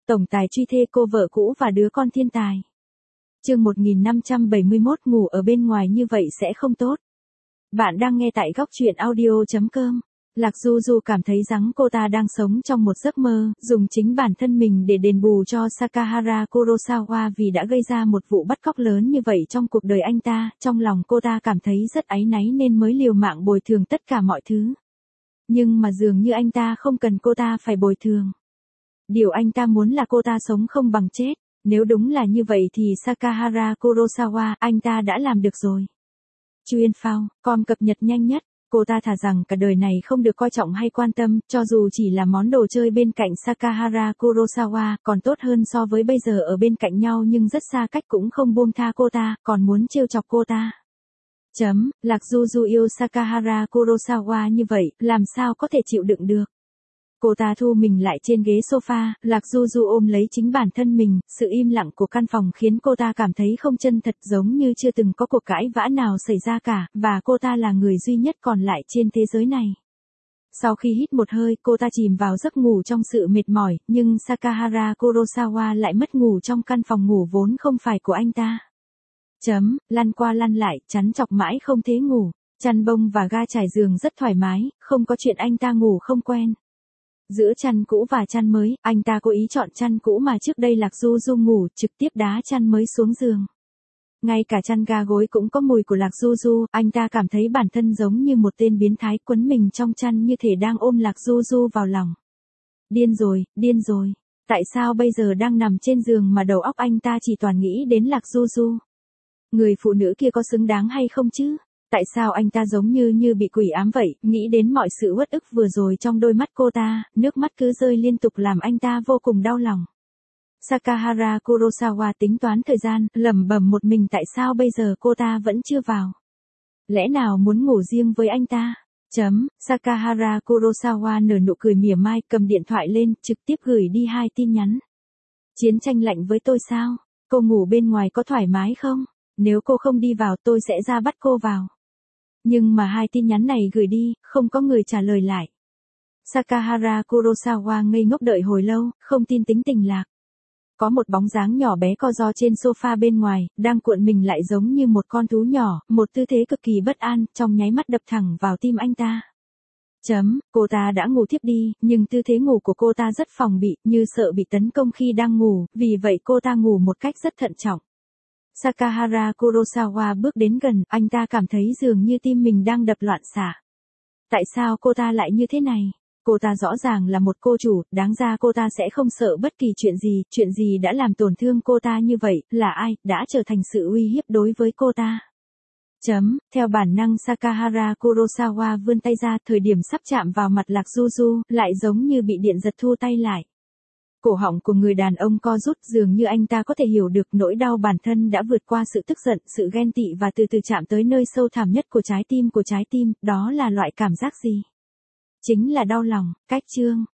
tổng tài truy thê cô vợ cũ và đứa con thiên tài. Chương 1571 ngủ ở bên ngoài như vậy sẽ không tốt. Bạn đang nghe tại góc truyện audio.com. Lạc Du Du cảm thấy rằng cô ta đang sống trong một giấc mơ, dùng chính bản thân mình để đền bù cho Sakahara Kurosawa vì đã gây ra một vụ bắt cóc lớn như vậy trong cuộc đời anh ta. Trong lòng cô ta cảm thấy rất áy náy nên mới liều mạng bồi thường tất cả mọi thứ. Nhưng mà dường như anh ta không cần cô ta phải bồi thường. Điều anh ta muốn là cô ta sống không bằng chết. Nếu đúng là như vậy thì Sakahara Kurosawa, anh ta đã làm được rồi. Chuyên phao, com cập nhật nhanh nhất. Cô ta thà rằng cả đời này không được coi trọng hay quan tâm, cho dù chỉ là món đồ chơi bên cạnh Sakahara Kurosawa, còn tốt hơn so với bây giờ ở bên cạnh nhau nhưng rất xa cách cũng không buông tha cô ta, còn muốn trêu chọc cô ta. Lạc Du Du yêu Sakahara Kurosawa như vậy, làm sao có thể chịu đựng được. Cô ta thu mình lại trên ghế sofa, Lạc Du Du ôm lấy chính bản thân mình, sự im lặng của căn phòng khiến cô ta cảm thấy không chân thật, giống như chưa từng có cuộc cãi vã nào xảy ra cả, và cô ta là người duy nhất còn lại trên thế giới này. Sau khi hít một hơi, cô ta chìm vào giấc ngủ trong sự mệt mỏi, nhưng Sakahara Kurosawa lại mất ngủ trong căn phòng ngủ vốn không phải của anh ta. Lăn qua lăn lại, chắn chọc mãi không thế ngủ, chăn bông và ga trải giường rất thoải mái, không có chuyện anh ta ngủ không quen. Giữa chăn cũ và chăn mới, anh ta cố ý chọn chăn cũ mà trước đây Lạc Du Du ngủ, trực tiếp đá chăn mới xuống giường. Ngay cả chăn ga gối cũng có mùi của Lạc Du Du, anh ta cảm thấy bản thân giống như một tên biến thái quấn mình trong chăn như thể đang ôm Lạc Du Du vào lòng. Điên rồi, tại sao bây giờ đang nằm trên giường mà đầu óc anh ta chỉ toàn nghĩ đến Lạc Du Du? Người phụ nữ kia có xứng đáng hay không chứ? Tại sao anh ta giống như bị quỷ ám vậy, nghĩ đến mọi sự uất ức vừa rồi trong đôi mắt cô ta, nước mắt cứ rơi liên tục làm anh ta vô cùng đau lòng. Sakahara Kurosawa tính toán thời gian, lẩm bẩm một mình tại sao bây giờ cô ta vẫn chưa vào. Lẽ nào muốn ngủ riêng với anh ta? Sakahara Kurosawa nở nụ cười mỉa mai, cầm điện thoại lên, trực tiếp gửi đi 2 tin nhắn. Chiến tranh lạnh với tôi sao? Cô ngủ bên ngoài có thoải mái không? Nếu cô không đi vào tôi sẽ ra bắt cô vào. Nhưng mà 2 tin nhắn này gửi đi, không có người trả lời lại. Sakahara Kurosawa ngây ngốc đợi hồi lâu, không tin tính tình Lạc. Có một bóng dáng nhỏ bé co ro trên sofa bên ngoài, đang cuộn mình lại giống như một con thú nhỏ, một tư thế cực kỳ bất an, trong nháy mắt đập thẳng vào tim anh ta. Cô ta đã ngủ thiếp đi, nhưng tư thế ngủ của cô ta rất phòng bị, như sợ bị tấn công khi đang ngủ, vì vậy cô ta ngủ một cách rất thận trọng. Sakahara Kurosawa bước đến gần, anh ta cảm thấy dường như tim mình đang đập loạn xạ. Tại sao cô ta lại như thế này? Cô ta rõ ràng là một cô chủ, đáng ra cô ta sẽ không sợ bất kỳ chuyện gì đã làm tổn thương cô ta như vậy, là ai, đã trở thành sự uy hiếp đối với cô ta. Theo bản năng Sakahara Kurosawa vươn tay ra, thời điểm sắp chạm vào mặt Lạc Du Du, lại giống như bị điện giật thu tay lại. Cổ họng của người đàn ông co rút, dường như anh ta có thể hiểu được nỗi đau bản thân đã vượt qua sự tức giận, sự ghen tị và từ từ chạm tới nơi sâu thẳm nhất của trái tim, đó là loại cảm giác gì? Chính là đau lòng. Cách chương